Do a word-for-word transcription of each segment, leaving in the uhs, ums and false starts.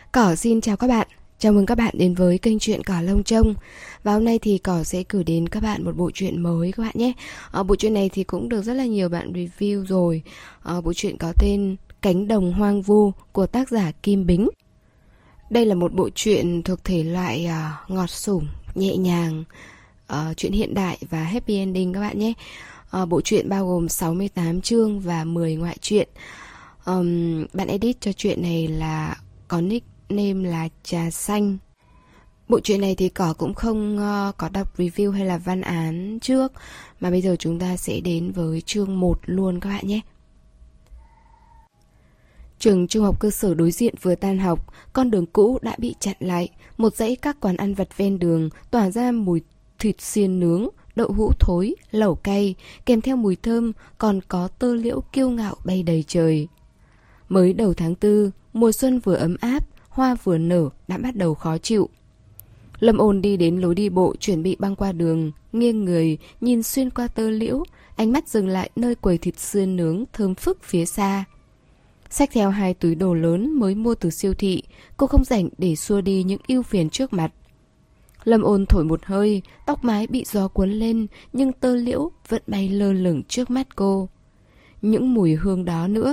Cỏ xin chào các bạn, chào mừng các bạn đến với kênh truyện Cỏ Lông Trông. Và hôm nay thì Cỏ sẽ gửi đến các bạn một bộ truyện mới các bạn nhé. à, Bộ truyện này thì cũng được rất là nhiều bạn review rồi. à, Bộ truyện có tên Cánh Đồng Hoang Vu của tác giả Kim Bính. Đây là một bộ truyện thuộc thể loại uh, ngọt sủng, nhẹ nhàng, uh, truyện hiện đại và happy ending các bạn nhé. uh, Bộ truyện bao gồm sáu mươi tám chương và mười ngoại truyện. um, Bạn edit cho truyện này là có nickname là Trà Xanh. Bộ truyện này thì Cỏ cũng không uh, có đọc review hay là văn án trước, mà bây giờ chúng ta sẽ đến với chương một luôn các bạn nhé. Trường trung học cơ sở đối diện vừa tan học, con đường cũ đã bị chặn lại. Một dãy các quán ăn vặt ven đường tỏa ra mùi thịt xiên nướng, đậu hũ thối, lẩu cay, kèm theo mùi thơm còn có tơ liễu kiêu ngạo bay đầy trời. Mới đầu tháng tư, mùa xuân vừa ấm áp, hoa vừa nở đã bắt đầu khó chịu. Lâm Ôn đi đến lối đi bộ chuẩn bị băng qua đường, nghiêng người nhìn xuyên qua tơ liễu, ánh mắt dừng lại nơi quầy thịt xiên nướng thơm phức phía xa. Xách theo hai túi đồ lớn mới mua từ siêu thị, cô không rảnh để xua đi những ưu phiền trước mặt. Lâm Ôn thổi một hơi, tóc mái bị gió cuốn lên, nhưng tơ liễu vẫn bay lơ lửng trước mắt cô. Những mùi hương đó nữa.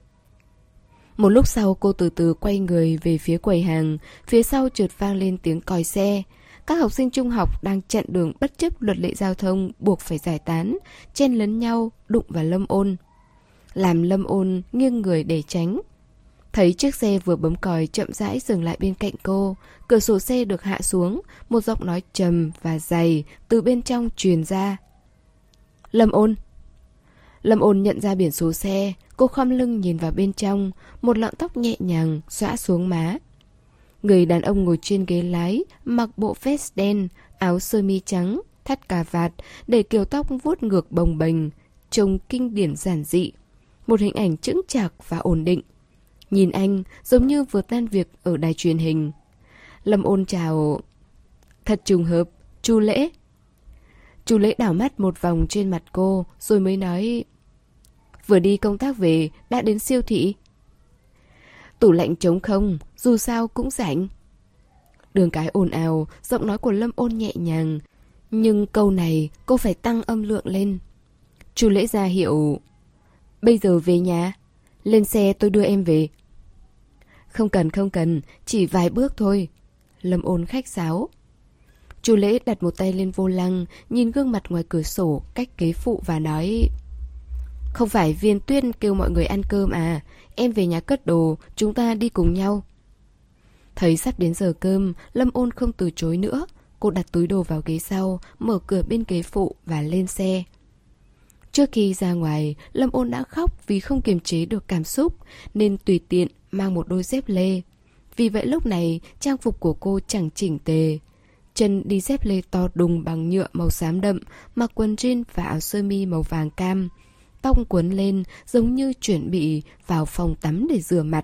Một lúc sau cô từ từ quay người về phía quầy hàng, phía sau chợt vang lên tiếng còi xe. Các học sinh trung học đang chặn đường bất chấp luật lệ giao thông buộc phải giải tán, chen lấn nhau, đụng vào Lâm Ôn. Làm Lâm Ôn nghiêng người để tránh. Thấy chiếc xe vừa bấm còi chậm rãi dừng lại bên cạnh cô, cửa sổ xe được hạ xuống, một giọng nói trầm và dày từ bên trong truyền ra. Lâm Ôn. Lâm Ôn nhận ra biển số xe, cô khom lưng nhìn vào bên trong, một lọn tóc nhẹ nhàng xõa xuống má. Người đàn ông ngồi trên ghế lái, mặc bộ vest đen, áo sơ mi trắng, thắt cà vạt, để kiểu tóc vuốt ngược bồng bềnh, trông kinh điển giản dị. Một hình ảnh chững chạc và ổn định. Nhìn anh giống như vừa tan việc ở đài truyền hình. Lâm Ôn chào. Thật trùng hợp, Chu Lễ. Chu Lễ đảo mắt một vòng trên mặt cô, rồi mới nói: Vừa đi công tác về, đã đến siêu thị. Tủ lạnh trống không, dù sao cũng rảnh. Đường cái ồn ào, giọng nói của Lâm Ôn nhẹ nhàng, nhưng câu này cô phải tăng âm lượng lên. Chu Lễ ra hiệu: Bây giờ về nhà, lên xe tôi đưa em về. Không cần không cần, chỉ vài bước thôi. Lâm Ôn khách sáo. Chu Lễ đặt một tay lên vô lăng, nhìn gương mặt ngoài cửa sổ cách ghế phụ và nói: Không phải Viên Tuyên kêu mọi người ăn cơm à? Em về nhà cất đồ, chúng ta đi cùng nhau. Thấy sắp đến giờ cơm, Lâm Ôn không từ chối nữa. Cô đặt túi đồ vào ghế sau, mở cửa bên ghế phụ và lên xe. Trước khi ra ngoài, Lâm Ôn đã khóc vì không kiềm chế được cảm xúc, nên tùy tiện mang một đôi dép lê. Vì vậy lúc này, trang phục của cô chẳng chỉnh tề. Chân đi dép lê to đùng bằng nhựa màu xám đậm, mặc quần jean và áo sơ mi màu vàng cam. Tóc cuốn lên giống như chuẩn bị vào phòng tắm để rửa mặt.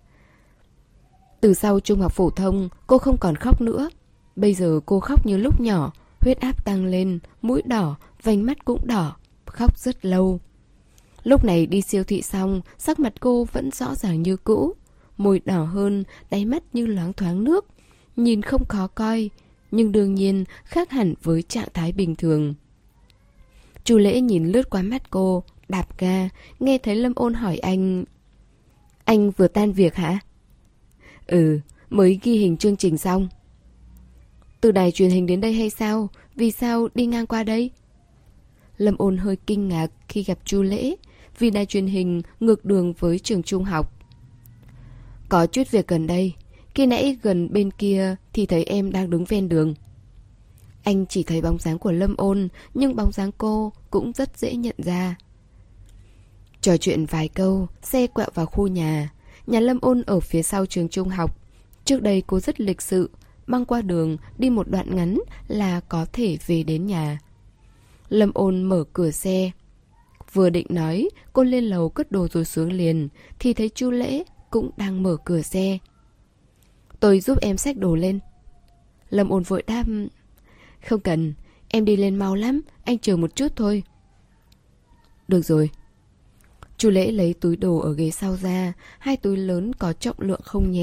Từ sau trung học phổ thông, cô không còn khóc nữa. Bây giờ cô khóc như lúc nhỏ, huyết áp tăng lên, mũi đỏ, vành mắt cũng đỏ. Khóc rất lâu. Lúc này đi siêu thị xong, sắc mặt cô vẫn rõ ràng như cũ. Môi đỏ hơn, đáy mắt như loáng thoáng nước. Nhìn không khó coi, nhưng đương nhiên khác hẳn với trạng thái bình thường. Chu Lễ nhìn lướt qua mắt cô, đạp ga, nghe thấy Lâm Ôn hỏi anh: Anh vừa tan việc hả? Ừ, mới ghi hình chương trình xong. Từ đài truyền hình đến đây hay sao? Vì sao đi ngang qua đây? Lâm Ôn hơi kinh ngạc khi gặp Chu Lễ, vì đài truyền hình ngược đường với trường trung học. Có chút việc gần đây, khi nãy gần bên kia thì thấy em đang đứng ven đường. Anh chỉ thấy bóng dáng của Lâm Ôn, nhưng bóng dáng cô cũng rất dễ nhận ra. Trò chuyện vài câu, xe quẹo vào khu nhà. Nhà Lâm Ôn ở phía sau trường trung học. Trước đây cô rất lịch sự, băng qua đường, đi một đoạn ngắn là có thể về đến nhà. Lâm Ôn mở cửa xe. Vừa định nói, cô lên lầu cất đồ rồi xuống liền, thì thấy Chu Lễ cũng đang mở cửa xe. Tôi giúp em xách đồ lên. Lâm Ôn vội đáp: Không cần, em đi lên mau lắm, anh chờ một chút thôi. Được rồi. Chu Lễ lấy túi đồ ở ghế sau ra, hai túi lớn có trọng lượng không nhẹ,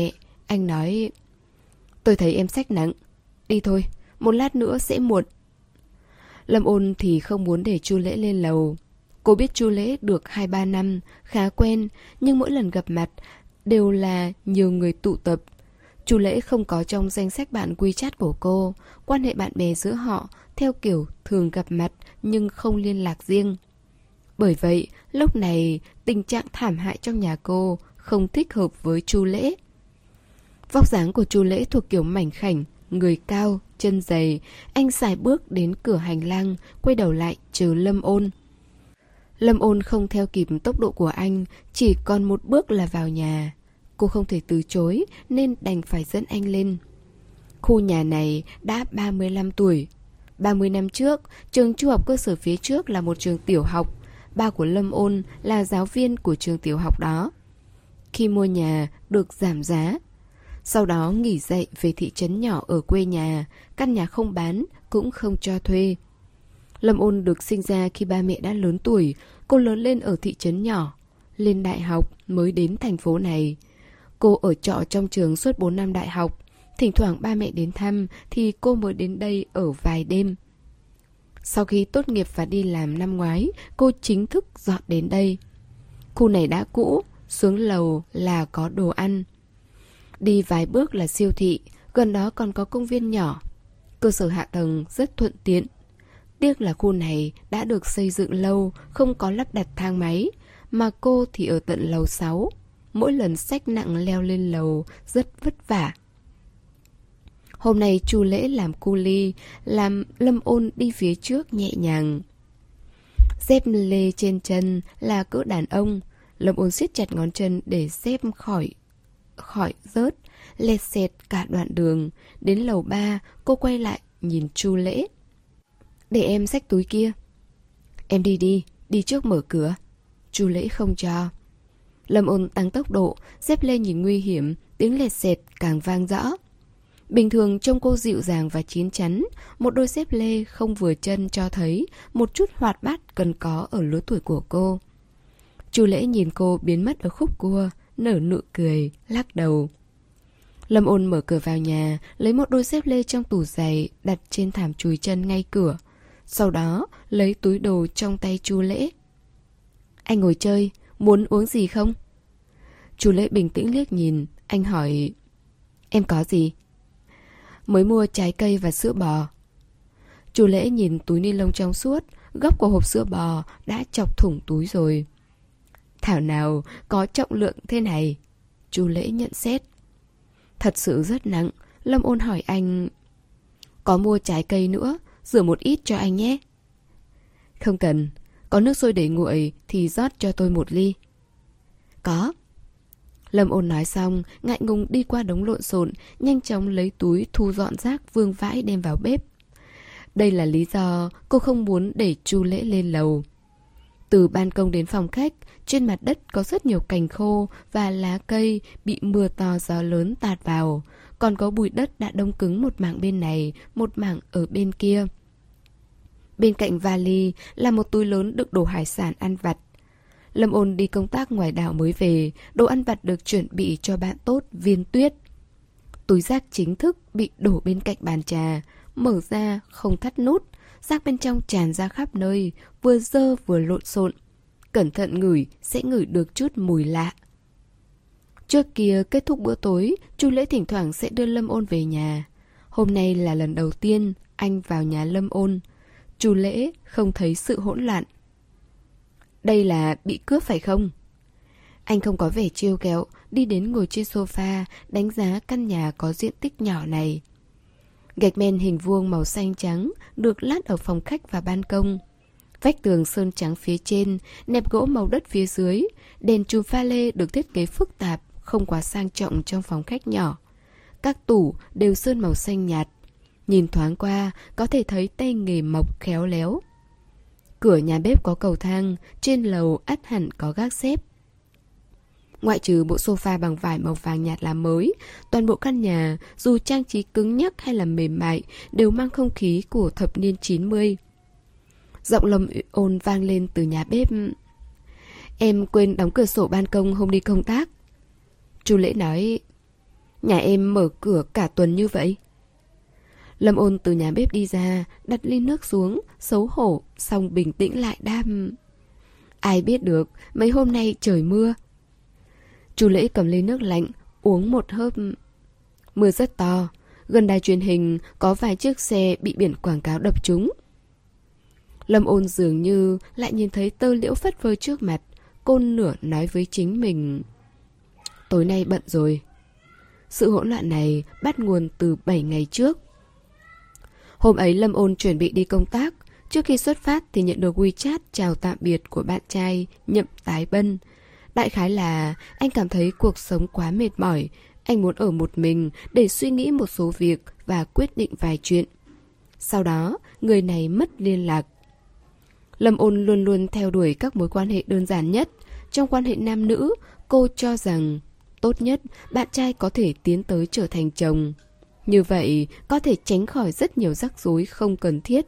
Anh nói, tôi thấy em xách nặng. Đi thôi, một lát nữa sẽ muộn. Lâm Ôn thì không muốn để Chu Lễ lên lầu. Cô biết Chu Lễ được hai ba năm, khá quen, nhưng mỗi lần gặp mặt đều là nhiều người tụ tập. Chu Lễ không có trong danh sách bạn WeChat của cô. Quan hệ bạn bè giữa họ theo kiểu thường gặp mặt nhưng không liên lạc riêng. Bởi vậy, lúc này tình trạng thảm hại trong nhà cô không thích hợp với Chu Lễ. Vóc dáng của Chu Lễ thuộc kiểu mảnh khảnh, người cao, chân dày. Anh sải bước đến cửa hành lang, quay đầu lại chờ Lâm Ôn. Lâm Ôn không theo kịp tốc độ của anh, chỉ còn một bước là vào nhà. Cô không thể từ chối nên đành phải dẫn anh lên. Khu nhà này đã ba mươi lăm tuổi. ba mươi năm trước, trường trung học cơ sở phía trước là một trường tiểu học. Ba của Lâm Ôn là giáo viên của trường tiểu học đó. Khi mua nhà được giảm giá. Sau đó nghỉ dạy về thị trấn nhỏ ở quê nhà, căn nhà không bán cũng không cho thuê. Lâm Ôn được sinh ra khi ba mẹ đã lớn tuổi, cô lớn lên ở thị trấn nhỏ. Lên đại học mới đến thành phố này. Cô ở trọ trong trường suốt bốn năm đại học. Thỉnh thoảng ba mẹ đến thăm thì cô mới đến đây ở vài đêm. Sau khi tốt nghiệp và đi làm năm ngoái, cô chính thức dọn đến đây. Khu này đã cũ, xuống lầu là có đồ ăn. Đi vài bước là siêu thị, gần đó còn có công viên nhỏ. Cơ sở hạ tầng rất thuận tiện. Tiếc là khu này đã được xây dựng lâu, không có lắp đặt thang máy, mà cô thì ở tận lầu sáu. Mỗi lần xách nặng leo lên lầu rất vất vả. Hôm nay Chu Lễ làm cu li, làm Lâm Ôn đi phía trước nhẹ nhàng. Dép lê trên chân là cỡ đàn ông. Lâm Ôn siết chặt ngón chân để dép khỏi khỏi rớt, lẹt xẹt cả đoạn đường. Đến lầu ba, cô quay lại nhìn Chu Lễ. Để em xách túi kia. Em đi đi, đi trước mở cửa. Chu Lễ không cho. Lâm Ôn tăng tốc độ, dép lê nhìn nguy hiểm, tiếng lẹt xẹt càng vang rõ. Bình thường trông cô dịu dàng và chín chắn, một đôi dép lê không vừa chân cho thấy một chút hoạt bát cần có ở lứa tuổi của cô. Chu Lễ nhìn cô biến mất ở khúc cua, nở nụ cười, lắc đầu. Lâm Ôn mở cửa vào nhà, lấy một đôi dép lê trong tủ giày đặt trên thảm chùi chân ngay cửa. Sau đó lấy túi đồ trong tay Chu Lễ. Anh ngồi chơi, muốn uống gì không? Chu Lễ bình tĩnh liếc nhìn, anh hỏi, em có gì? Mới mua trái cây và sữa bò. Chu Lễ nhìn túi ni lông trong suốt, góc của hộp sữa bò đã chọc thủng túi rồi. Thảo nào có trọng lượng thế này? Chu Lễ nhận xét. Thật sự rất nặng. Lâm Ôn hỏi anh, có mua trái cây nữa, rửa một ít cho anh nhé. Không cần, có nước sôi để nguội thì rót cho tôi một ly. Có. Lâm Ôn nói xong, ngại ngùng đi qua đống lộn xộn, nhanh chóng lấy túi thu dọn rác vương vãi đem vào bếp. Đây là lý do cô không muốn để Chu Lễ lên lầu. Từ ban công đến phòng khách, trên mặt đất có rất nhiều cành khô và lá cây bị mưa to gió lớn tạt vào. Còn có bụi đất đã đông cứng một mảng bên này, một mảng ở bên kia. Bên cạnh vali là một túi lớn đựng đồ hải sản ăn vặt. Lâm Ôn đi công tác ngoài đảo mới về, đồ ăn vặt được chuẩn bị cho bạn tốt Viên Tuyết. Túi rác chính thức bị đổ bên cạnh bàn trà, mở ra không thắt nút, rác bên trong tràn ra khắp nơi, vừa dơ vừa lộn xộn. Cẩn thận ngửi sẽ ngửi được chút mùi lạ. Trước kia kết thúc bữa tối, Chu Lễ thỉnh thoảng sẽ đưa Lâm Ôn về nhà. Hôm nay là lần đầu tiên anh vào nhà Lâm Ôn. Chu Lễ không thấy sự hỗn loạn. Đây là bị cướp phải không? Anh không có vẻ trêu ghẹo, đi đến ngồi trên sofa, đánh giá căn nhà có diện tích nhỏ này. Gạch men hình vuông màu xanh trắng được lát ở phòng khách và ban công. Vách tường sơn trắng phía trên, nẹp gỗ màu đất phía dưới. Đèn chùm pha lê được thiết kế phức tạp, không quá sang trọng trong phòng khách nhỏ. Các tủ đều sơn màu xanh nhạt. Nhìn thoáng qua, có thể thấy tay nghề mộc khéo léo. Cửa nhà bếp có cầu thang, trên lầu ắt hẳn có gác xếp. Ngoại trừ bộ sofa bằng vải màu vàng nhạt là mới, toàn bộ căn nhà, dù trang trí cứng nhắc hay là mềm mại, đều mang không khí của thập niên chín mươi. Giọng Lâm Ôn vang lên từ nhà bếp. Em quên đóng cửa sổ ban công hôm đi công tác. Chu Lễ nói, Nhà em mở cửa cả tuần như vậy. Lâm Ôn từ nhà bếp đi ra, đặt ly nước xuống, xấu hổ, xong bình tĩnh lại đam. Ai biết được, mấy hôm nay trời mưa. Chu Lễ cầm ly nước lạnh, uống một hớp. Mưa rất to, gần đài truyền hình có vài chiếc xe bị biển quảng cáo đập trúng. Lâm Ôn dường như lại nhìn thấy tơ liễu phất phơ trước mặt. Cô nửa nói với chính mình, tối nay bận rồi. Sự hỗn loạn này bắt nguồn từ bảy ngày trước. Hôm ấy Lâm Ôn chuẩn bị đi công tác. Trước khi xuất phát thì nhận được WeChat chào tạm biệt của bạn trai Nhậm Tái Bân. Đại khái là anh cảm thấy cuộc sống quá mệt mỏi. Anh muốn ở một mình để suy nghĩ một số việc và quyết định vài chuyện. Sau đó, người này mất liên lạc. Lâm Ôn luôn luôn theo đuổi các mối quan hệ đơn giản nhất. Trong quan hệ nam nữ, cô cho rằng tốt nhất bạn trai có thể tiến tới trở thành chồng. Như vậy có thể tránh khỏi rất nhiều rắc rối không cần thiết.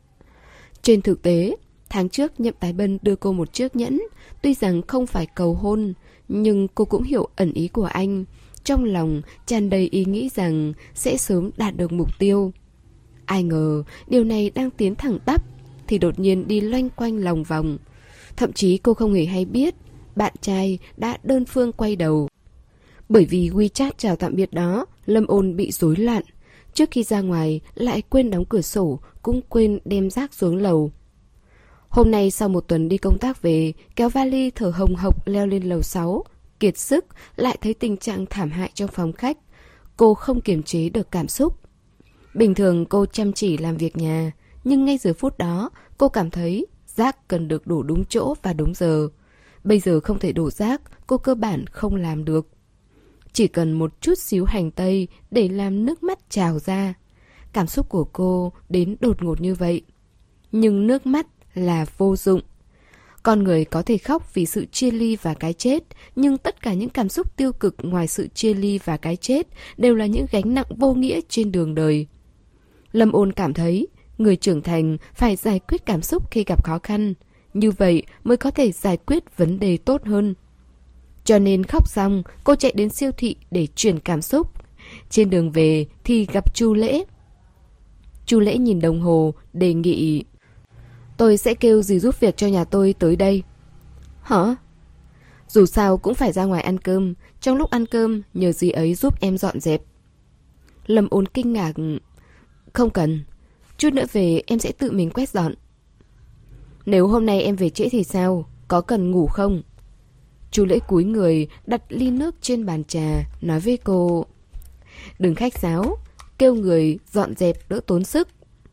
Trên thực tế, tháng trước Nhậm Tái Bân đưa cô một chiếc nhẫn. Tuy rằng không phải cầu hôn, nhưng cô cũng hiểu ẩn ý của anh. Trong lòng tràn đầy ý nghĩ rằng sẽ sớm đạt được mục tiêu. Ai ngờ điều này đang tiến thẳng tắp thì đột nhiên đi loanh quanh lòng vòng. Thậm chí cô không hề hay biết bạn trai đã đơn phương quay đầu. Bởi vì WeChat chào tạm biệt đó, Lâm Ôn bị rối loạn. Trước khi ra ngoài lại quên đóng cửa sổ, cũng quên đem rác xuống lầu. Hôm nay sau một tuần đi công tác về, kéo vali thở hồng hộc leo lên lầu sáu. Kiệt sức, lại thấy tình trạng thảm hại trong phòng khách. Cô không kiềm chế được cảm xúc. Bình thường cô chăm chỉ làm việc nhà, nhưng ngay giờ phút đó cô cảm thấy rác cần được đổ đúng chỗ và đúng giờ. Bây giờ không thể đổ rác, cô cơ bản không làm được. Chỉ cần một chút xíu hành tây để làm nước mắt trào ra. Cảm xúc của cô đến đột ngột như vậy. Nhưng nước mắt là vô dụng. Con người có thể khóc vì sự chia ly và cái chết, nhưng tất cả những cảm xúc tiêu cực ngoài sự chia ly và cái chết đều là những gánh nặng vô nghĩa trên đường đời. Lâm Ôn cảm thấy người trưởng thành phải giải quyết cảm xúc khi gặp khó khăn. Như vậy mới có thể giải quyết vấn đề tốt hơn. Cho nên khóc xong, cô chạy đến siêu thị để chuyển cảm xúc. Trên đường về thì gặp Chu Lễ. Chu Lễ nhìn đồng hồ, đề nghị: tôi sẽ kêu dì giúp việc cho nhà tôi tới đây. Hả? Dù sao cũng phải ra ngoài ăn cơm. Trong lúc ăn cơm, nhờ dì ấy giúp em dọn dẹp. Lâm Ôn kinh ngạc: không cần. Chút nữa về em sẽ tự mình quét dọn. Nếu hôm nay em về trễ thì sao? Có cần ngủ không? Chu Lễ cúi người đặt ly nước trên bàn trà, nói với cô: đừng khách sáo, kêu người dọn dẹp đỡ tốn sức.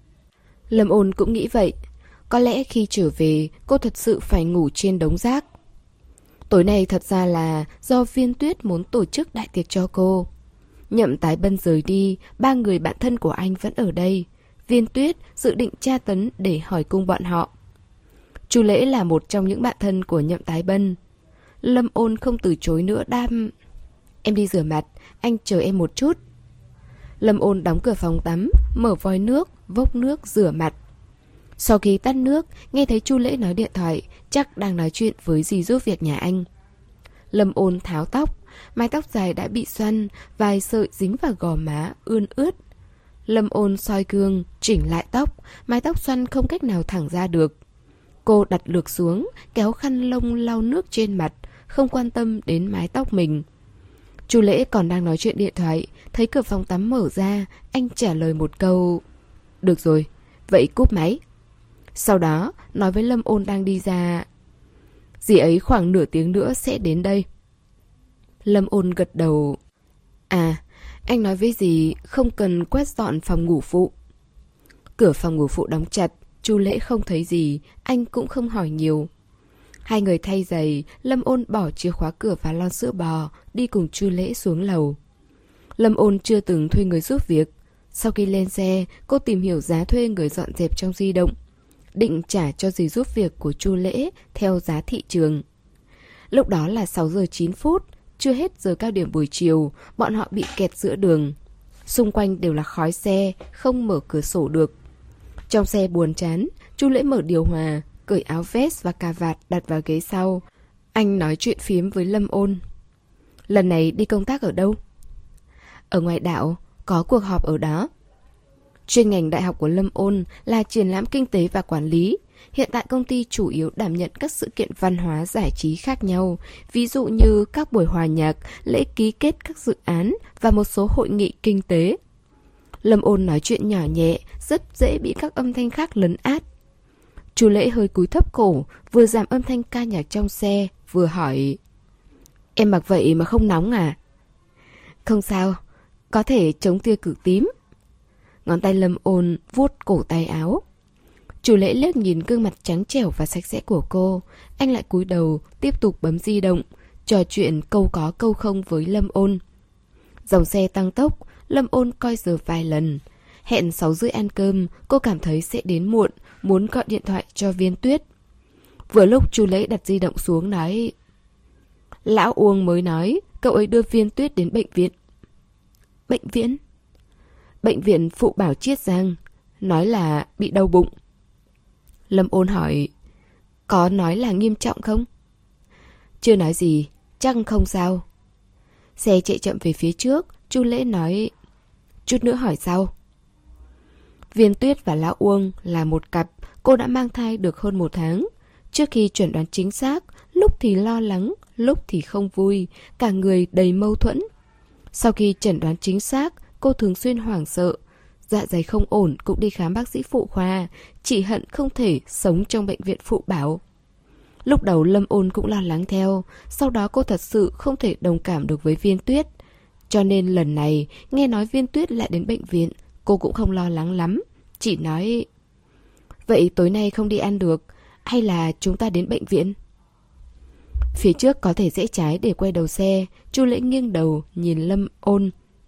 Lâm Ôn cũng nghĩ vậy. Có lẽ khi trở về cô thật sự phải ngủ trên đống rác. Tối nay thật ra là do Viên Tuyết muốn tổ chức đại tiệc cho cô. Nhậm Tái Bân rời đi, ba người bạn thân của anh vẫn ở đây. Viên Tuyết dự định tra tấn để hỏi cung bọn họ. Chu Lễ là một trong những bạn thân của Nhậm Tái Bân. Lâm Ôn không từ chối nữa đam: em đi rửa mặt, anh chờ em một chút. Lâm Ôn đóng cửa phòng tắm, mở vòi nước, vốc nước rửa mặt. Sau khi tắt nước, nghe thấy Chu Lễ nói điện thoại, chắc đang nói chuyện với dì giúp việc nhà anh. Lâm Ôn tháo tóc, mái tóc dài đã bị xoăn, vài sợi dính vào gò má, ươn ướt. Lâm Ôn soi gương, chỉnh lại tóc, mái tóc xoăn không cách nào thẳng ra được. Cô đặt lược xuống, kéo khăn lông lau nước trên mặt, không quan tâm đến mái tóc mình. Chu Lễ còn đang nói chuyện điện thoại, thấy cửa phòng tắm mở ra, anh trả lời một câu: được rồi, vậy cúp máy. Sau đó nói với Lâm Ôn đang đi ra: dì ấy khoảng nửa tiếng nữa sẽ đến đây. Lâm Ôn gật đầu: à, anh nói với dì không cần quét dọn phòng ngủ phụ. Cửa phòng ngủ phụ đóng chặt, Chu Lễ không thấy gì, anh cũng không hỏi nhiều. Hai người thay giày, Lâm Ôn bỏ chìa khóa cửa và lon sữa bò, đi cùng Chu Lễ xuống lầu. Lâm Ôn chưa từng thuê người giúp việc. Sau khi lên xe, cô tìm hiểu giá thuê người dọn dẹp trong di động, định trả cho dì giúp việc của Chu Lễ theo giá thị trường. Lúc đó là sáu giờ chín phút, chưa hết giờ cao điểm buổi chiều, bọn họ bị kẹt giữa đường. Xung quanh đều là khói xe, không mở cửa sổ được. Trong xe buồn chán, Chu Lễ mở điều hòa, cởi áo vest và cà vạt đặt vào ghế sau. Anh nói chuyện phiếm với Lâm Ôn: lần này đi công tác ở đâu? Ở ngoài đảo, có cuộc họp ở đó. Chuyên ngành đại học của Lâm Ôn là triển lãm kinh tế và quản lý. Hiện tại công ty chủ yếu đảm nhận các sự kiện văn hóa giải trí khác nhau, ví dụ như các buổi hòa nhạc, lễ ký kết các dự án và một số hội nghị kinh tế. Lâm Ôn nói chuyện nhỏ nhẹ, rất dễ bị các âm thanh khác lấn át. Chu Lễ hơi cúi thấp cổ, vừa giảm âm thanh ca nhạc trong xe, vừa hỏi: Em mặc vậy mà không nóng à? Không sao, có thể chống tia cực tím. Ngón tay Lâm Ôn vuốt cổ tay áo. Chu Lễ liếc nhìn gương mặt trắng trẻo và sạch sẽ của cô. Anh lại cúi đầu, tiếp tục bấm di động, trò chuyện câu có câu không với Lâm Ôn. Dòng xe tăng tốc, Lâm Ôn coi giờ vài lần. Hẹn sáu rưỡi ăn cơm, cô cảm thấy sẽ đến muộn, muốn gọi điện thoại cho Viên Tuyết. Vừa lúc Chu Lễ đặt di động xuống nói: Lão Uông mới nói cậu ấy đưa Viên Tuyết đến bệnh viện. Bệnh viện? Bệnh viện Phụ Bảo Chiết Giang. Nói là bị đau bụng. Lâm Ôn hỏi: Có nói là nghiêm trọng không? Chưa nói gì, chắc không sao. Xe chạy chậm về phía trước. Chu Lễ nói: Chút nữa hỏi sau. Viên Tuyết và Lão Uông là một cặp. Cô đã mang thai được hơn một tháng. Trước khi chuẩn đoán chính xác, lúc thì lo lắng, lúc thì không vui, cả người đầy mâu thuẫn. Sau khi chẩn đoán chính xác, cô thường xuyên hoảng sợ. Dạ dày không ổn cũng đi khám bác sĩ phụ khoa, chỉ hận không thể sống trong bệnh viện Phụ Bảo. Lúc đầu Lâm Ôn cũng lo lắng theo, sau đó cô thật sự không thể đồng cảm được với Viên Tuyết. Cho nên lần này, nghe nói Viên Tuyết lại đến bệnh viện, cô cũng không lo lắng lắm, chỉ nói: Vậy tối nay không đi ăn được, hay là chúng ta đến bệnh viện? Phía trước có thể rẽ trái để quay đầu xe. Chu Lễ nghiêng đầu nhìn Lâm Ôn.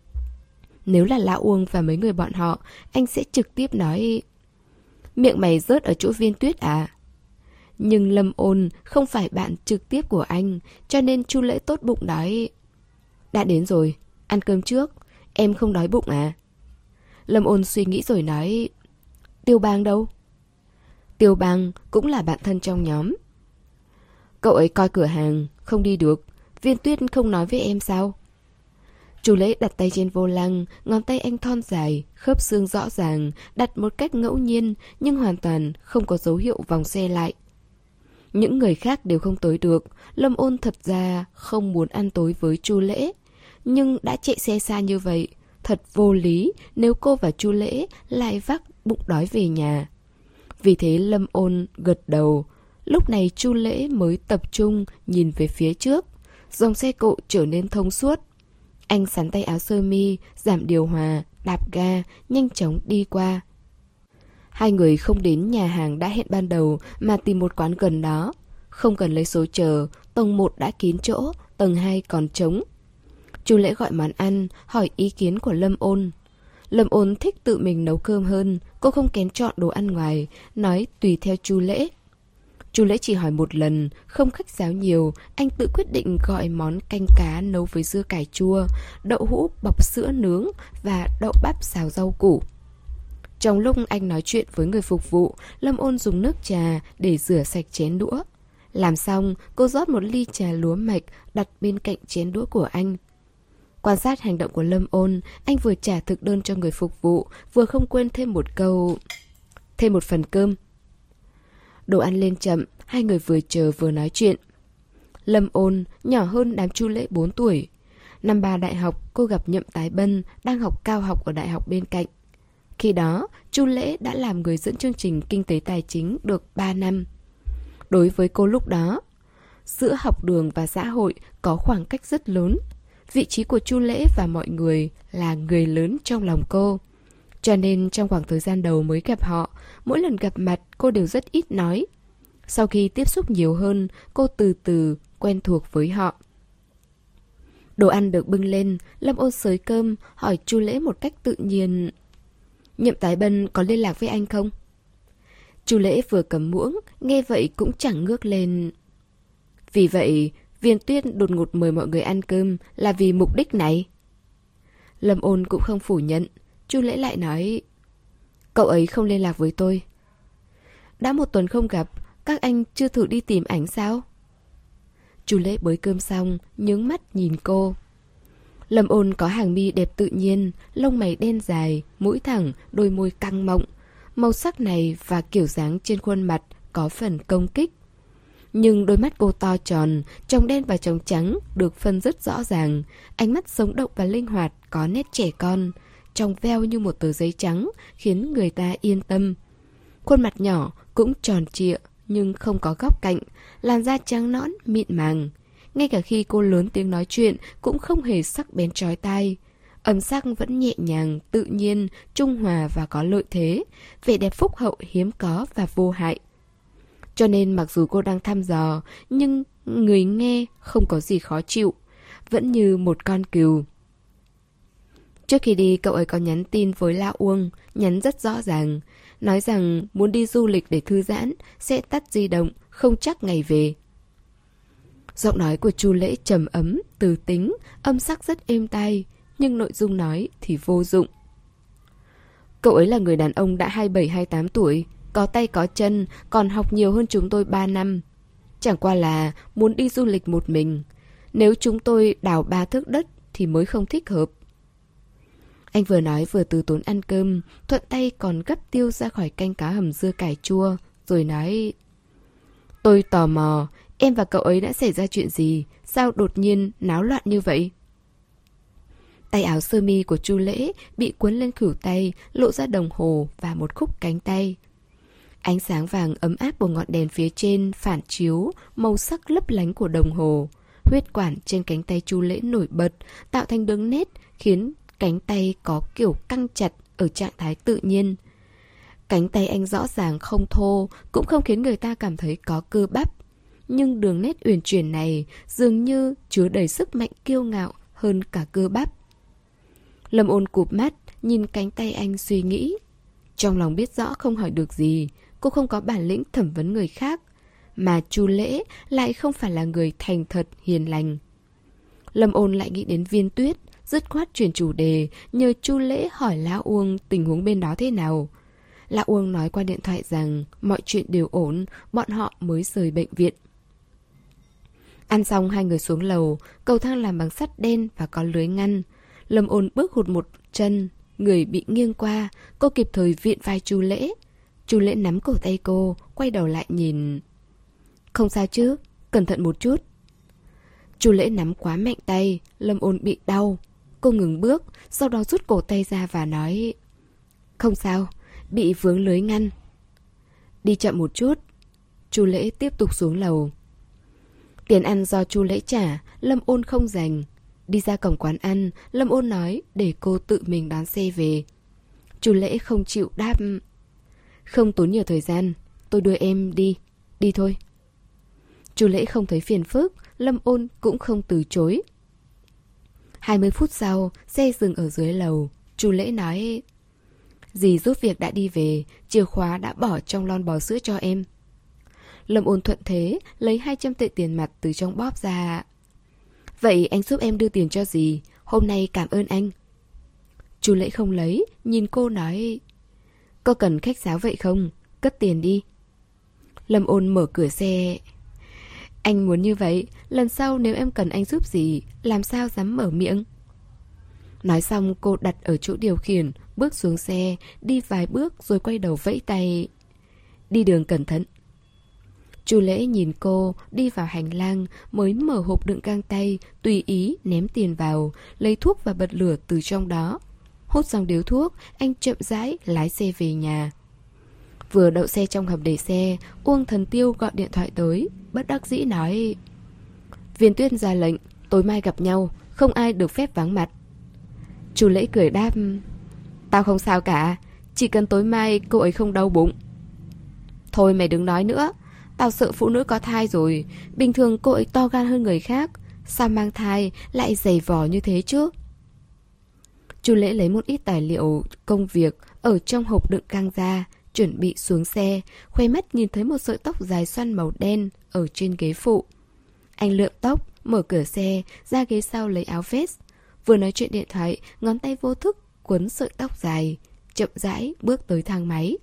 Nếu là Lão Uông và mấy người bọn họ, anh sẽ trực tiếp nói: Miệng mày rớt ở chỗ Viên Tuyết à? Nhưng Lâm Ôn không phải bạn trực tiếp của anh, cho nên Chu Lễ tốt bụng nói: Đã đến rồi, ăn cơm trước, em không đói bụng à? Lâm Ôn suy nghĩ rồi nói: Tiêu Bang đâu? Tiêu Bang cũng là bạn thân trong nhóm. Cậu ấy coi cửa hàng, không đi được. Viên Tuyết không nói với em sao? Chu Lễ đặt tay trên vô lăng, ngón tay anh thon dài, khớp xương rõ ràng, đặt một cách ngẫu nhiên nhưng hoàn toàn không có dấu hiệu vòng xe lại. Những người khác đều không tới được. Lâm Ôn thật ra không muốn ăn tối với Chu Lễ, nhưng đã chạy xe xa như vậy, thật vô lý nếu cô và Chu Lễ lại vác bụng đói về nhà. Vì thế Lâm Ôn gật đầu. Lúc này Chu Lễ mới tập trung nhìn về phía trước. Dòng xe cộ trở nên thông suốt. Anh sắn tay áo sơ mi, giảm điều hòa, đạp ga, nhanh chóng đi qua. Hai người không đến nhà hàng đã hẹn ban đầu mà tìm một quán gần đó. Không cần lấy số chờ, tầng một đã kín chỗ, tầng hai còn trống. Chu Lễ gọi món ăn, hỏi ý kiến của Lâm Ôn. Lâm Ôn thích tự mình nấu cơm hơn, cô không kén chọn đồ ăn ngoài, nói tùy theo Chu Lễ. Chu Lễ chỉ hỏi một lần, không khách sáo nhiều, anh tự quyết định gọi món canh cá nấu với dưa cải chua, đậu hũ bọc sữa nướng và đậu bắp xào rau củ. Trong lúc anh nói chuyện với người phục vụ, Lâm Ôn dùng nước trà để rửa sạch chén đũa. Làm xong, cô rót một ly trà lúa mạch đặt bên cạnh chén đũa của anh. Quan sát hành động của Lâm Ôn, anh vừa trả thực đơn cho người phục vụ, vừa không quên thêm một câu: Thêm một phần cơm. Đồ ăn lên chậm, hai người vừa chờ vừa nói chuyện. Lâm Ôn nhỏ hơn đám Chu Lễ bốn tuổi. Năm ba đại học, cô gặp Nhậm Tái Bân đang học cao học ở đại học bên cạnh. Khi đó, Chu Lễ đã làm người dẫn chương trình kinh tế tài chính được ba năm. Đối với cô lúc đó, giữa học đường và xã hội có khoảng cách rất lớn. Vị trí của Chu Lễ và mọi người là người lớn trong lòng cô. Cho nên trong khoảng thời gian đầu mới gặp họ, mỗi lần gặp mặt cô đều rất ít nói. Sau khi tiếp xúc nhiều hơn, cô từ từ quen thuộc với họ. Đồ ăn được bưng lên, Lâm Ôn xới cơm, hỏi Chu Lễ một cách tự nhiên: Nhậm Tái Bân có liên lạc với anh không? Chu Lễ vừa cầm muỗng, nghe vậy cũng chẳng ngước lên. Vì vậy, Viên Tuyết đột ngột mời mọi người ăn cơm là vì mục đích này. Lâm Ôn cũng không phủ nhận. Chu Lễ lại nói: Cậu ấy không liên lạc với tôi. Đã một tuần không gặp, các anh chưa thử đi tìm ảnh sao? Chu Lễ bới cơm xong, nhướng mắt nhìn cô. Lâm Ôn có hàng mi đẹp tự nhiên, lông mày đen dài, mũi thẳng, đôi môi căng mọng. Màu sắc này và kiểu dáng trên khuôn mặt có phần công kích. Nhưng đôi mắt cô to tròn, tròng đen và tròng trắng được phân rất rõ ràng. Ánh mắt sống động và linh hoạt, có nét trẻ con, trong veo như một tờ giấy trắng, khiến người ta yên tâm. Khuôn mặt nhỏ cũng tròn trịa nhưng không có góc cạnh, làn da trắng nõn, mịn màng. Ngay cả khi cô lớn tiếng nói chuyện cũng không hề sắc bén chói tai. Âm sắc vẫn nhẹ nhàng, tự nhiên, trung hòa và có lợi thế, vẻ đẹp phúc hậu hiếm có và vô hại. Cho nên mặc dù cô đang thăm dò, nhưng người nghe không có gì khó chịu, vẫn như một con cừu. Trước khi đi, cậu ấy có nhắn tin với La Uông, nhắn rất rõ ràng, nói rằng muốn đi du lịch để thư giãn, sẽ tắt di động, không chắc ngày về. Giọng nói của Chu Lễ trầm ấm, từ tính, âm sắc rất êm tai, nhưng nội dung nói thì vô dụng. Cậu ấy là người đàn ông đã hai mươi bảy hai mươi tám tuổi, có tay có chân, còn học nhiều hơn chúng tôi ba năm. Chẳng qua là muốn đi du lịch một mình. Nếu chúng tôi đào ba thước đất thì mới không thích hợp. Anh vừa nói vừa từ tốn ăn cơm, thuận tay còn gấp tiêu ra khỏi canh cá hầm dưa cải chua, rồi nói: Tôi tò mò, em và cậu ấy đã xảy ra chuyện gì? Sao đột nhiên náo loạn như vậy? Tay áo sơ mi của Chu Lễ bị cuốn lên khuỷu tay, lộ ra đồng hồ và một khúc cánh tay. Ánh sáng vàng ấm áp của ngọn đèn phía trên phản chiếu màu sắc lấp lánh của đồng hồ. Huyết quản trên cánh tay Chu Lễ nổi bật, tạo thành đường nét, khiến cánh tay có kiểu căng chặt ở trạng thái tự nhiên. Cánh tay anh rõ ràng không thô, cũng không khiến người ta cảm thấy có cơ bắp. Nhưng đường nét uyển chuyển này dường như chứa đầy sức mạnh kiêu ngạo hơn cả cơ bắp. Lâm Ôn cụp mắt, nhìn cánh tay anh suy nghĩ. Trong lòng biết rõ không hỏi được gì, cô không có bản lĩnh thẩm vấn người khác, mà Chu Lễ lại không phải là người thành thật, hiền lành. Lâm Ôn lại nghĩ đến Viên Tuyết, dứt khoát chuyển chủ đề, nhờ Chu Lễ hỏi La Uông tình huống bên đó thế nào. La Uông nói qua điện thoại rằng mọi chuyện đều ổn, bọn họ mới rời bệnh viện. Ăn xong hai người xuống lầu, cầu thang làm bằng sắt đen và có lưới ngăn. Lâm Ôn bước hụt một chân, người bị nghiêng qua, cô kịp thời viện vai Chu Lễ. Chu Lễ nắm cổ tay cô, quay đầu lại nhìn. Không sao chứ, cẩn thận một chút. Chu Lễ nắm quá mạnh tay, Lâm Ôn bị đau. Cô ngừng bước, sau đó rút cổ tay ra và nói: Không sao, bị vướng lưới ngăn. Đi chậm một chút. Chu Lễ tiếp tục xuống lầu. Tiền ăn do Chu Lễ trả, Lâm Ôn không dành. Đi ra cổng quán ăn, Lâm Ôn nói để cô tự mình đón xe về. Chu Lễ không chịu đáp. Không tốn nhiều thời gian, tôi đưa em đi. Đi thôi. Chu Lễ không thấy phiền phức, Lâm Ôn cũng không từ chối. hai mươi phút sau, xe dừng ở dưới lầu. Chu Lễ nói: Dì giúp việc đã đi về, chìa khóa đã bỏ trong lon bò sữa cho em. Lâm Ôn thuận thế, lấy hai trăm tệ tiền mặt từ trong bóp ra. Vậy anh giúp em đưa tiền cho dì, hôm nay cảm ơn anh. Chu Lễ không lấy, nhìn cô nói: Có cần khách sáo vậy không? Cất tiền đi. Lâm Ôn mở cửa xe. Anh muốn như vậy, lần sau nếu em cần anh giúp gì, làm sao dám mở miệng. Nói xong cô đặt ở chỗ điều khiển, bước xuống xe, đi vài bước rồi quay đầu vẫy tay. Đi đường cẩn thận. Chu Lễ nhìn cô đi vào hành lang, mới mở hộp đựng găng tay, tùy ý ném tiền vào, lấy thuốc và bật lửa từ trong đó. Hút xong điếu thuốc, anh chậm rãi lái xe về nhà. Vừa đậu xe trong hầm để xe, Uông Thần Tiêu gọi điện thoại tới, bất đắc dĩ nói: Viên Tuyết ra lệnh, tối mai gặp nhau, không ai được phép vắng mặt. Chu Lễ cười đáp: Tao không sao cả, chỉ cần tối mai cô ấy không đau bụng. Thôi mày đừng nói nữa, tao sợ phụ nữ có thai rồi, bình thường cô ấy to gan hơn người khác, sao mang thai lại dày vò như thế chứ? Chu Lễ lấy một ít tài liệu công việc ở trong hộp đựng găng ra, chuẩn bị xuống xe, khoe mắt nhìn thấy một sợi tóc dài xoăn màu đen ở trên ghế phụ. Anh lượm tóc, mở cửa xe, ra ghế sau lấy áo vest. Vừa nói chuyện điện thoại, ngón tay vô thức quấn sợi tóc dài, chậm rãi bước tới thang máy.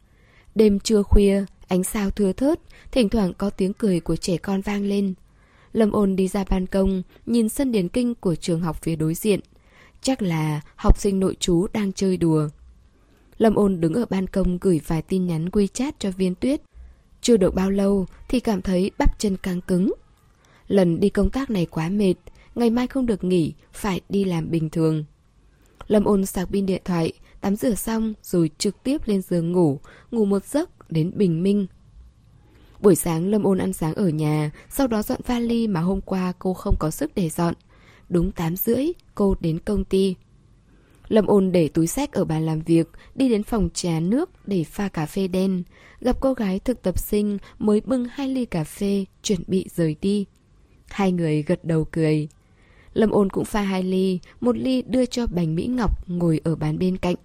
Đêm trưa khuya, ánh sao thưa thớt, thỉnh thoảng có tiếng cười của trẻ con vang lên. Lâm Ôn đi ra ban công, nhìn sân điền kinh của trường học phía đối diện. Chắc là học sinh nội trú đang chơi đùa. Lâm Ôn đứng ở ban công gửi vài tin nhắn WeChat cho Viên Tuyết. Chưa được bao lâu thì cảm thấy bắp chân căng cứng. Lần đi công tác này quá mệt, ngày mai không được nghỉ, phải đi làm bình thường. Lâm Ôn sạc pin điện thoại, tắm rửa xong rồi trực tiếp lên giường ngủ, ngủ một giấc đến bình minh. Buổi sáng Lâm Ôn ăn sáng ở nhà, sau đó dọn vali mà hôm qua cô không có sức để dọn. Đúng tám rưỡi, cô đến công ty. Lâm Ôn để túi xách ở bàn làm việc, đi đến phòng trà nước để pha cà phê đen. Gặp cô gái thực tập sinh mới bưng hai ly cà phê, chuẩn bị rời đi. Hai người gật đầu cười. Lâm Ôn cũng pha hai ly, một ly đưa cho Bành Mỹ Ngọc ngồi ở bàn bên cạnh.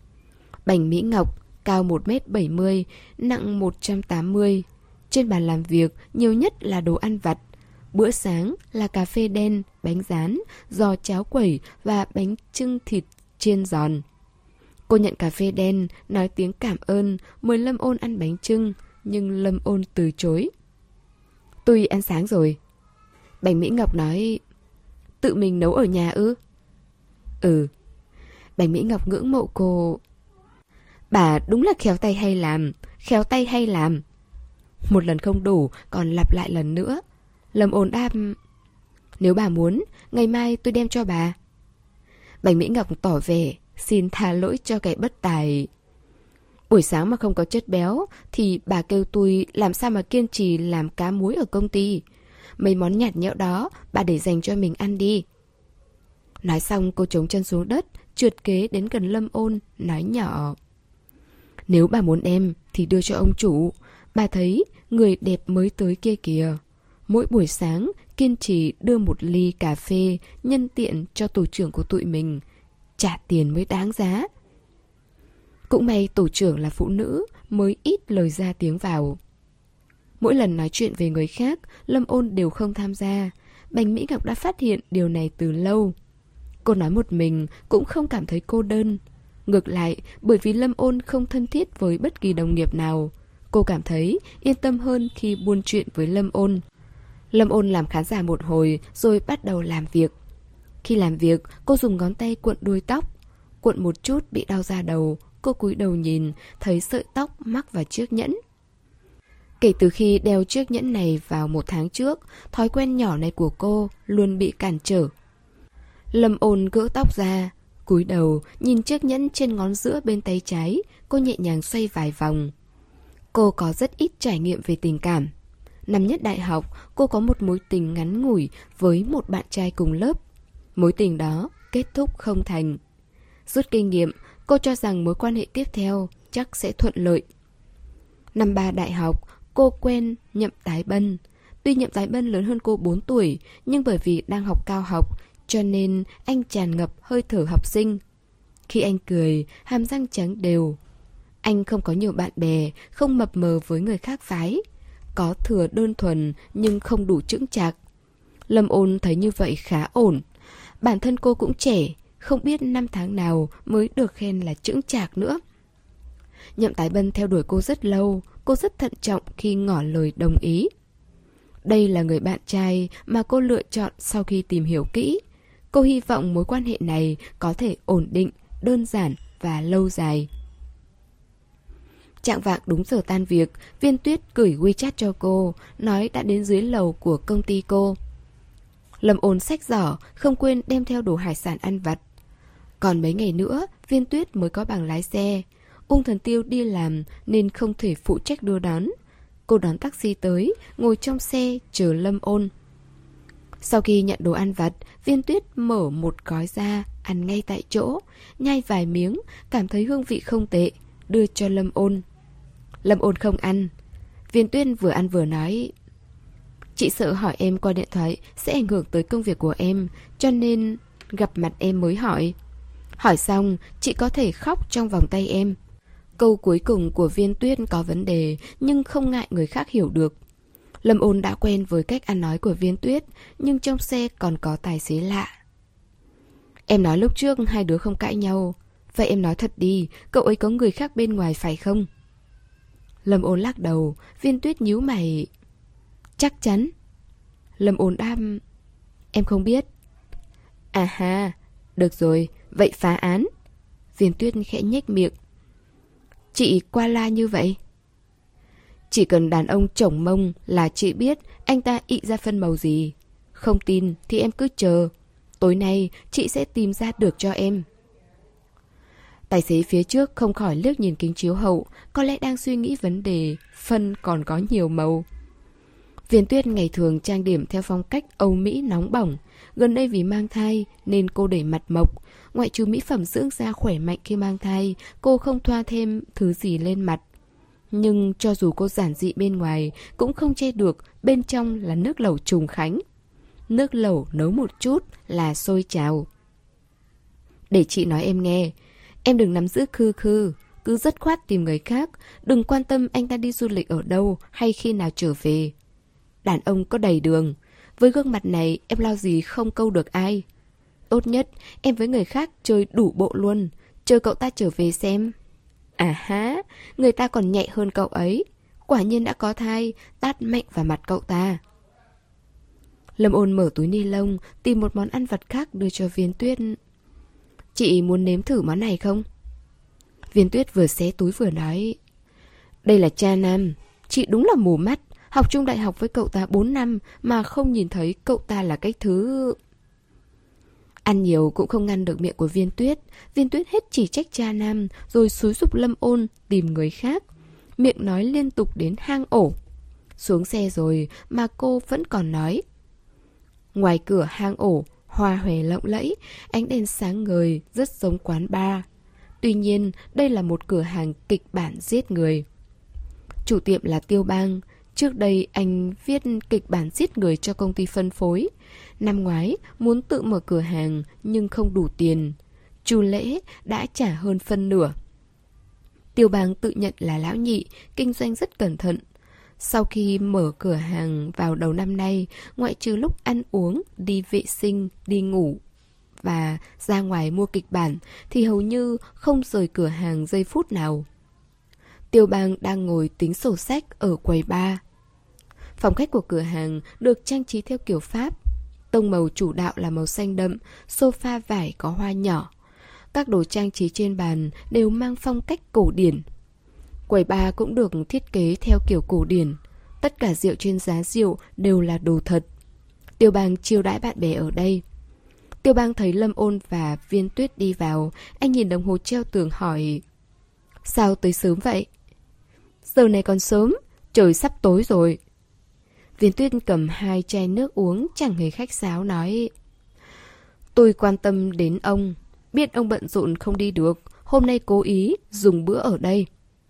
Bành Mỹ Ngọc cao một mét bảy mươi, nặng một trăm tám mươi. Trên bàn làm việc nhiều nhất là đồ ăn vặt. Bữa sáng là cà phê đen, bánh rán, giò cháo quẩy và bánh chưng thịt chiên giòn. Cô nhận cà phê đen, nói tiếng cảm ơn, mời Lâm Ôn ăn bánh chưng, nhưng Lâm Ôn từ chối. Tôi ăn sáng rồi. Bành Mỹ Ngọc nói, tự mình nấu ở nhà ư? Ừ. Bành Mỹ Ngọc ngưỡng mộ cô. Bà đúng là khéo tay hay làm, khéo tay hay làm. Một lần không đủ, còn lặp lại lần nữa. Lâm Ôn đáp, nếu bà muốn, ngày mai tôi đem cho bà. Bành Mỹ Ngọc tỏ vẻ, xin tha lỗi cho kẻ bất tài. Buổi sáng mà không có chất béo, thì bà kêu tôi làm sao mà kiên trì làm cá muối ở công ty. Mấy món nhạt nhẽo đó, bà để dành cho mình ăn đi. Nói xong cô chống chân xuống đất, trượt kế đến gần Lâm Ôn, nói nhỏ. Nếu bà muốn đem, thì đưa cho ông chủ. Bà thấy người đẹp mới tới kia kìa. Mỗi buổi sáng kiên trì đưa một ly cà phê nhân tiện cho tổ trưởng của tụi mình. Trả tiền mới đáng giá. Cũng may tổ trưởng là phụ nữ, mới ít lời ra tiếng vào. Mỗi lần nói chuyện về người khác, Lâm Ôn đều không tham gia. Bành Mỹ Ngọc đã phát hiện điều này từ lâu. Cô nói một mình cũng không cảm thấy cô đơn. Ngược lại, bởi vì Lâm Ôn không thân thiết với bất kỳ đồng nghiệp nào, cô cảm thấy yên tâm hơn khi buôn chuyện với Lâm Ôn. Lâm Ôn làm khán giả một hồi rồi bắt đầu làm việc. Khi làm việc, cô dùng ngón tay cuộn đuôi tóc. Cuộn một chút bị đau da đầu, cô cúi đầu nhìn, thấy sợi tóc mắc vào chiếc nhẫn. Kể từ khi đeo chiếc nhẫn này vào một tháng trước, thói quen nhỏ này của cô luôn bị cản trở. Lâm Ôn gỡ tóc ra, cúi đầu nhìn chiếc nhẫn trên ngón giữa bên tay trái, cô nhẹ nhàng xoay vài vòng. Cô có rất ít trải nghiệm về tình cảm. Năm nhất đại học, cô có một mối tình ngắn ngủi với một bạn trai cùng lớp. Mối tình đó kết thúc không thành. Rút kinh nghiệm, cô cho rằng mối quan hệ tiếp theo chắc sẽ thuận lợi. Năm ba đại học, cô quen Nhậm Tái Bân. Tuy Nhậm Tái Bân lớn hơn cô bốn tuổi, nhưng bởi vì đang học cao học, cho nên anh tràn ngập hơi thở học sinh. Khi anh cười, hàm răng trắng đều. Anh không có nhiều bạn bè, không mập mờ với người khác phái. Có thừa đơn thuần nhưng không đủ chững chạc. Lâm Ôn thấy như vậy khá ổn. Bản thân cô cũng trẻ, không biết năm tháng nào mới được khen là chững chạc nữa. Nhậm Tái Bân theo đuổi cô rất lâu, cô rất thận trọng khi ngỏ lời đồng ý. Đây là người bạn trai mà cô lựa chọn sau khi tìm hiểu kỹ. Cô hy vọng mối quan hệ này có thể ổn định, đơn giản và lâu dài. Chạng vạng đúng giờ tan việc, Viên Tuyết gửi WeChat cho cô, nói đã đến dưới lầu của công ty cô. Lâm Ôn xách giỏ, không quên đem theo đồ hải sản ăn vặt. Còn mấy ngày nữa, Viên Tuyết mới có bằng lái xe. Ung Thần Tiêu đi làm nên không thể phụ trách đưa đón. Cô đón taxi tới, ngồi trong xe chờ Lâm Ôn. Sau khi nhận đồ ăn vặt, Viên Tuyết mở một gói ra, ăn ngay tại chỗ, nhai vài miếng, cảm thấy hương vị không tệ, đưa cho Lâm Ôn. Lâm Ôn không ăn. Viên Tuyết vừa ăn vừa nói, chị sợ hỏi em qua điện thoại sẽ ảnh hưởng tới công việc của em, cho nên gặp mặt em mới hỏi. Hỏi xong, chị có thể khóc trong vòng tay em. Câu cuối cùng của Viên Tuyết có vấn đề, nhưng không ngại người khác hiểu được. Lâm Ôn đã quen với cách ăn nói của Viên Tuyết, nhưng trong xe còn có tài xế lạ. Em nói lúc trước hai đứa không cãi nhau. Vậy em nói thật đi, cậu ấy có người khác bên ngoài phải không? Lâm Ôn lắc đầu. Viên Tuyết nhíu mày. Chắc chắn. Lâm Ôn đáp: Em không biết. À ha, được rồi, vậy phá án. Viên Tuyết khẽ nhếch miệng. Chị qua la như vậy? Chỉ cần đàn ông chổng mông là chị biết anh ta ị ra phân màu gì. Không tin thì em cứ chờ. Tối nay chị sẽ tìm ra được cho em. Tài xế phía trước không khỏi liếc nhìn kính chiếu hậu, có lẽ đang suy nghĩ vấn đề phân còn có nhiều màu. Viên Tuyết ngày thường trang điểm theo phong cách Âu Mỹ nóng bỏng. Gần đây vì mang thai nên cô để mặt mộc. Ngoại trừ mỹ phẩm dưỡng da khỏe mạnh khi mang thai, cô không thoa thêm thứ gì lên mặt. Nhưng cho dù cô giản dị bên ngoài cũng không che được bên trong là nước lẩu Trùng Khánh. Nước lẩu nấu một chút là sôi trào. Để chị nói em nghe, em đừng nắm giữ khư khư, cứ dứt khoát tìm người khác, đừng quan tâm anh ta đi du lịch ở đâu hay khi nào trở về. Đàn ông có đầy đường, với gương mặt này em lo gì không câu được ai. Tốt nhất em với người khác chơi đủ bộ luôn, chờ cậu ta trở về xem. À há, người ta còn nhẹ hơn cậu ấy. Quả nhiên đã có thai, tát mạnh vào mặt cậu ta. Lâm Ôn mở túi ni lông, tìm một món ăn vặt khác đưa cho Viên Tuyết. Chị muốn nếm thử món này không? Viên Tuyết vừa xé túi vừa nói. Đây là cha nam, chị đúng là mù mắt. Học chung đại học với cậu ta bốn năm mà không nhìn thấy cậu ta là cái thứ... Ăn nhiều cũng không ngăn được miệng của Viên Tuyết. Viên Tuyết hết chỉ trách cha nam, rồi xúi giục Lâm Ôn tìm người khác. Miệng nói liên tục đến hang ổ. Xuống xe rồi mà cô vẫn còn nói. Ngoài cửa hang ổ, hoa hòe lộng lẫy, ánh đèn sáng ngời, rất giống quán bar. Tuy nhiên, đây là một cửa hàng kịch bản giết người. Chủ tiệm là Tiêu Bang. Trước đây anh viết kịch bản giết người cho công ty phân phối. Năm ngoái muốn tự mở cửa hàng nhưng không đủ tiền. Chu lễ đã trả hơn phân nửa. Tiêu Bang tự nhận là lão nhị, kinh doanh rất cẩn thận. Sau khi mở cửa hàng vào đầu năm nay, ngoại trừ lúc ăn uống, đi vệ sinh, đi ngủ và ra ngoài mua kịch bản thì hầu như không rời cửa hàng giây phút nào. Tiêu Bang đang ngồi tính sổ sách ở quầy bar. Phòng khách của cửa hàng được trang trí theo kiểu Pháp. Tông màu chủ đạo là màu xanh đậm, sofa vải có hoa nhỏ. Các đồ trang trí trên bàn đều mang phong cách cổ điển. Quầy bar cũng được thiết kế theo kiểu cổ điển. Tất cả rượu trên giá rượu đều là đồ thật. Tiêu Bang chiêu đãi bạn bè ở đây. Tiêu Bang thấy Lâm Ôn và Viên Tuyết đi vào. Anh nhìn đồng hồ treo tường hỏi: Sao tới sớm vậy? Giờ này còn sớm, trời sắp tối rồi. Viên Tuyết cầm hai chai nước uống chẳng hề khách sáo nói: Tôi quan tâm đến ông. Biết ông bận rộn không đi được, hôm nay cố ý dùng bữa ở đây.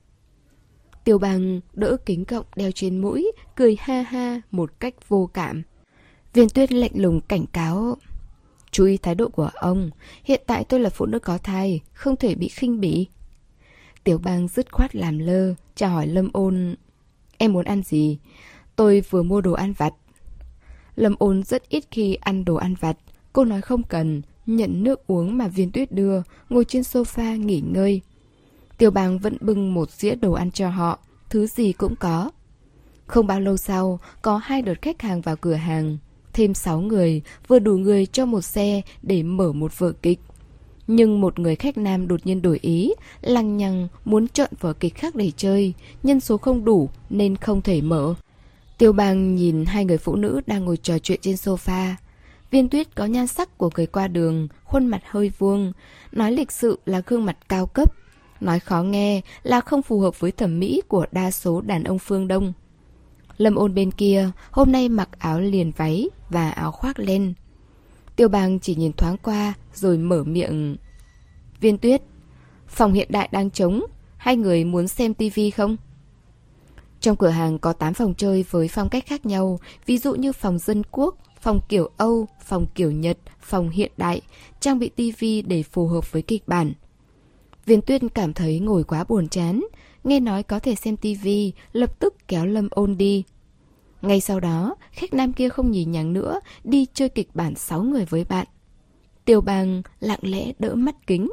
Tiêu Bang đỡ kính gọng đeo trên mũi, cười ha ha một cách vô cảm. Viên Tuyết lạnh lùng cảnh cáo: Chú ý thái độ của ông. Hiện tại tôi là phụ nữ có thai, không thể bị khinh bỉ. Tiêu Bang dứt khoát làm lơ, chào hỏi Lâm Ôn: Em muốn ăn gì? Tôi vừa mua đồ ăn vặt. Lâm Ôn rất ít khi ăn đồ ăn vặt. Cô nói không cần, nhận nước uống mà Viên Tuyết đưa, ngồi trên sofa nghỉ ngơi. Tiêu Bang vẫn bưng một dĩa đồ ăn cho họ, thứ gì cũng có. Không bao lâu sau, có hai đợt khách hàng vào cửa hàng. Thêm sáu người, vừa đủ người cho một xe để mở một vở kịch. Nhưng một người khách nam đột nhiên đổi ý, lằng nhằng muốn chọn vở kịch khác để chơi. Nhân số không đủ nên không thể mở. Tiêu Bang nhìn hai người phụ nữ đang ngồi trò chuyện trên sofa. Viên Tuyết có nhan sắc của người qua đường, khuôn mặt hơi vuông. Nói lịch sự là gương mặt cao cấp. Nói khó nghe là không phù hợp với thẩm mỹ của đa số đàn ông phương Đông. Lâm Ôn bên kia hôm nay mặc áo liền váy và áo khoác len. Tiêu Bang chỉ nhìn thoáng qua rồi mở miệng: Viên Tuyết, phòng hiện đại đang trống, hai người muốn xem tivi không? Trong cửa hàng có tám phòng chơi với phong cách khác nhau, ví dụ như phòng dân quốc, phòng kiểu Âu, phòng kiểu Nhật, phòng hiện đại, trang bị tivi để phù hợp với kịch bản. Viên Tuyết cảm thấy ngồi quá buồn chán, nghe nói có thể xem tivi, lập tức kéo Lâm Ôn đi. Ngay sau đó, khách nam kia không nhì nhằng nữa, đi chơi kịch bản sáu người với bạn. Tiêu Bang lặng lẽ đỡ mắt kính.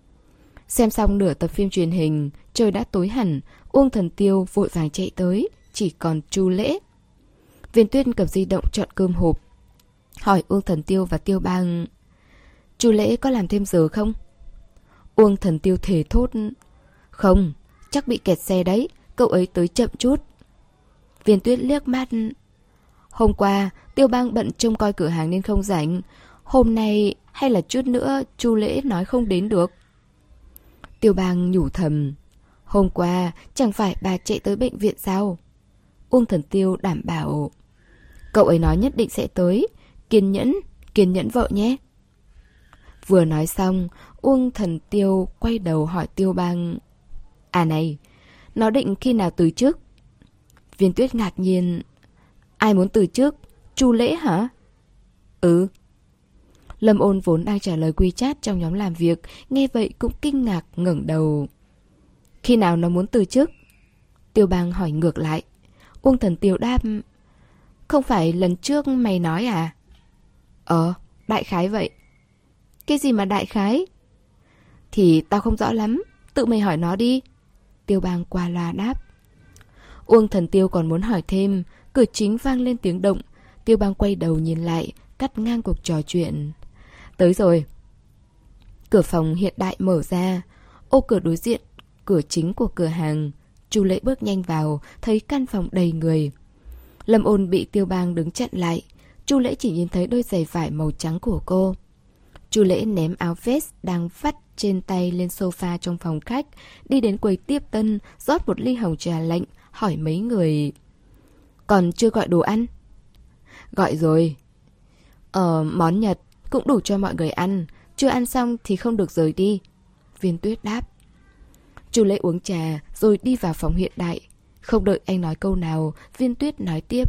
Xem xong nửa tập phim truyền hình, trời đã tối hẳn, Uông Thần Tiêu vội vàng chạy tới, chỉ còn Chu Lễ. Viên Tuyết cầm di động chọn cơm hộp, hỏi Uông Thần Tiêu và Tiêu Bang: Chu Lễ có làm thêm giờ không? Uông Thần Tiêu thề thốt: Không, chắc bị kẹt xe đấy, cậu ấy tới chậm chút. Viên Tuyết liếc mắt: Hôm qua Tiêu Bang bận trông coi cửa hàng nên không rảnh. Hôm nay hay là chút nữa Chu Lễ nói không đến được. Tiêu Bang nhủ thầm: Hôm qua chẳng phải bà chạy tới bệnh viện sao? Uông Thần Tiêu đảm bảo: Cậu ấy nói nhất định sẽ tới. Kiên nhẫn, kiên nhẫn vợ nhé. Vừa nói xong, Uông Thần Tiêu quay đầu hỏi Tiêu Bang: À này, nó định khi nào từ chức? Viên Tuyết ngạc nhiên: Ai muốn từ chức? Chu Lễ hả? Ừ. Lâm Ôn vốn đang trả lời WeChat trong nhóm làm việc, nghe vậy cũng kinh ngạc ngẩng đầu. Khi nào nó muốn từ chức? Tiêu Bang hỏi ngược lại. Uông Thần Tiêu đáp: Không phải lần trước mày nói à? Ờ, đại khái vậy. Cái gì mà đại khái? Thì tao không rõ lắm, tự mày hỏi nó đi. Tiêu Bang qua loa đáp. Uông Thần Tiêu còn muốn hỏi thêm, cửa chính vang lên tiếng động. Tiêu Bang quay đầu nhìn lại, cắt ngang cuộc trò chuyện. Tới rồi. Cửa phòng hiện đại mở ra. Ô cửa đối diện, cửa chính của cửa hàng. Chu Lễ bước nhanh vào, thấy căn phòng đầy người. Lâm Ôn bị Tiêu Bang đứng chặn lại. Chu Lễ chỉ nhìn thấy đôi giày vải màu trắng của cô. Chu Lễ ném áo vest đang vắt trên tay lên sofa trong phòng khách, đi đến quầy tiếp tân, rót một ly hồng trà lạnh, hỏi mấy người: Còn chưa gọi đồ ăn? Gọi rồi. Ờ, món Nhật cũng đủ cho mọi người ăn, chưa ăn xong thì không được rời đi. Viên Tuyết đáp. Chu Lễ uống trà rồi đi vào phòng hiện đại. Không đợi anh nói câu nào, Viên Tuyết nói tiếp: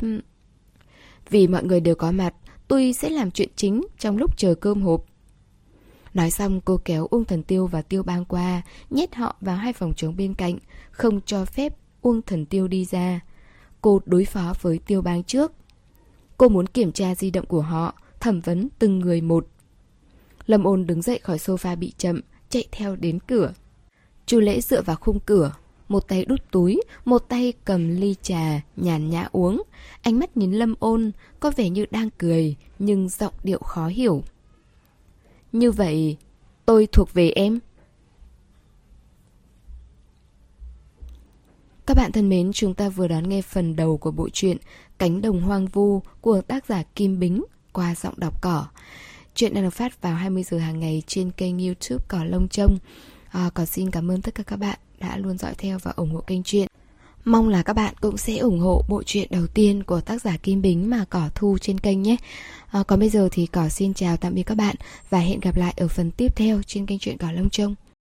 Vì mọi người đều có mặt, tôi sẽ làm chuyện chính trong lúc chờ cơm hộp. Nói xong cô kéo Uông Thần Tiêu và Tiêu Bang qua, nhét họ vào hai phòng trống bên cạnh, không cho phép Uông Thần Tiêu đi ra. Cô đối phó với Tiêu Bang trước. Cô muốn kiểm tra di động của họ, thẩm vấn từng người một. Lâm Ôn đứng dậy khỏi sofa bị chậm, chạy theo đến cửa. Chu Lễ dựa vào khung cửa, một tay đút túi, một tay cầm ly trà, nhàn nhã uống. Ánh mắt nhìn Lâm Ôn, có vẻ như đang cười, nhưng giọng điệu khó hiểu. Như vậy, tôi thuộc về em. Các bạn thân mến, chúng ta vừa đón nghe phần đầu của bộ truyện Cánh đồng hoang vu của tác giả Kim Bính qua giọng đọc Cỏ. Chuyện đang được phát vào hai mươi giờ hàng ngày trên kênh YouTube Cỏ Lông Trông. À, Cỏ xin cảm ơn tất cả các bạn đã luôn dõi theo và ủng hộ kênh truyện. Mong là các bạn cũng sẽ ủng hộ bộ truyện đầu tiên của tác giả Kim Bính mà Cỏ thu trên kênh nhé. À, còn bây giờ thì Cỏ xin chào tạm biệt các bạn và hẹn gặp lại ở phần tiếp theo trên kênh truyện Cỏ Lông Trông.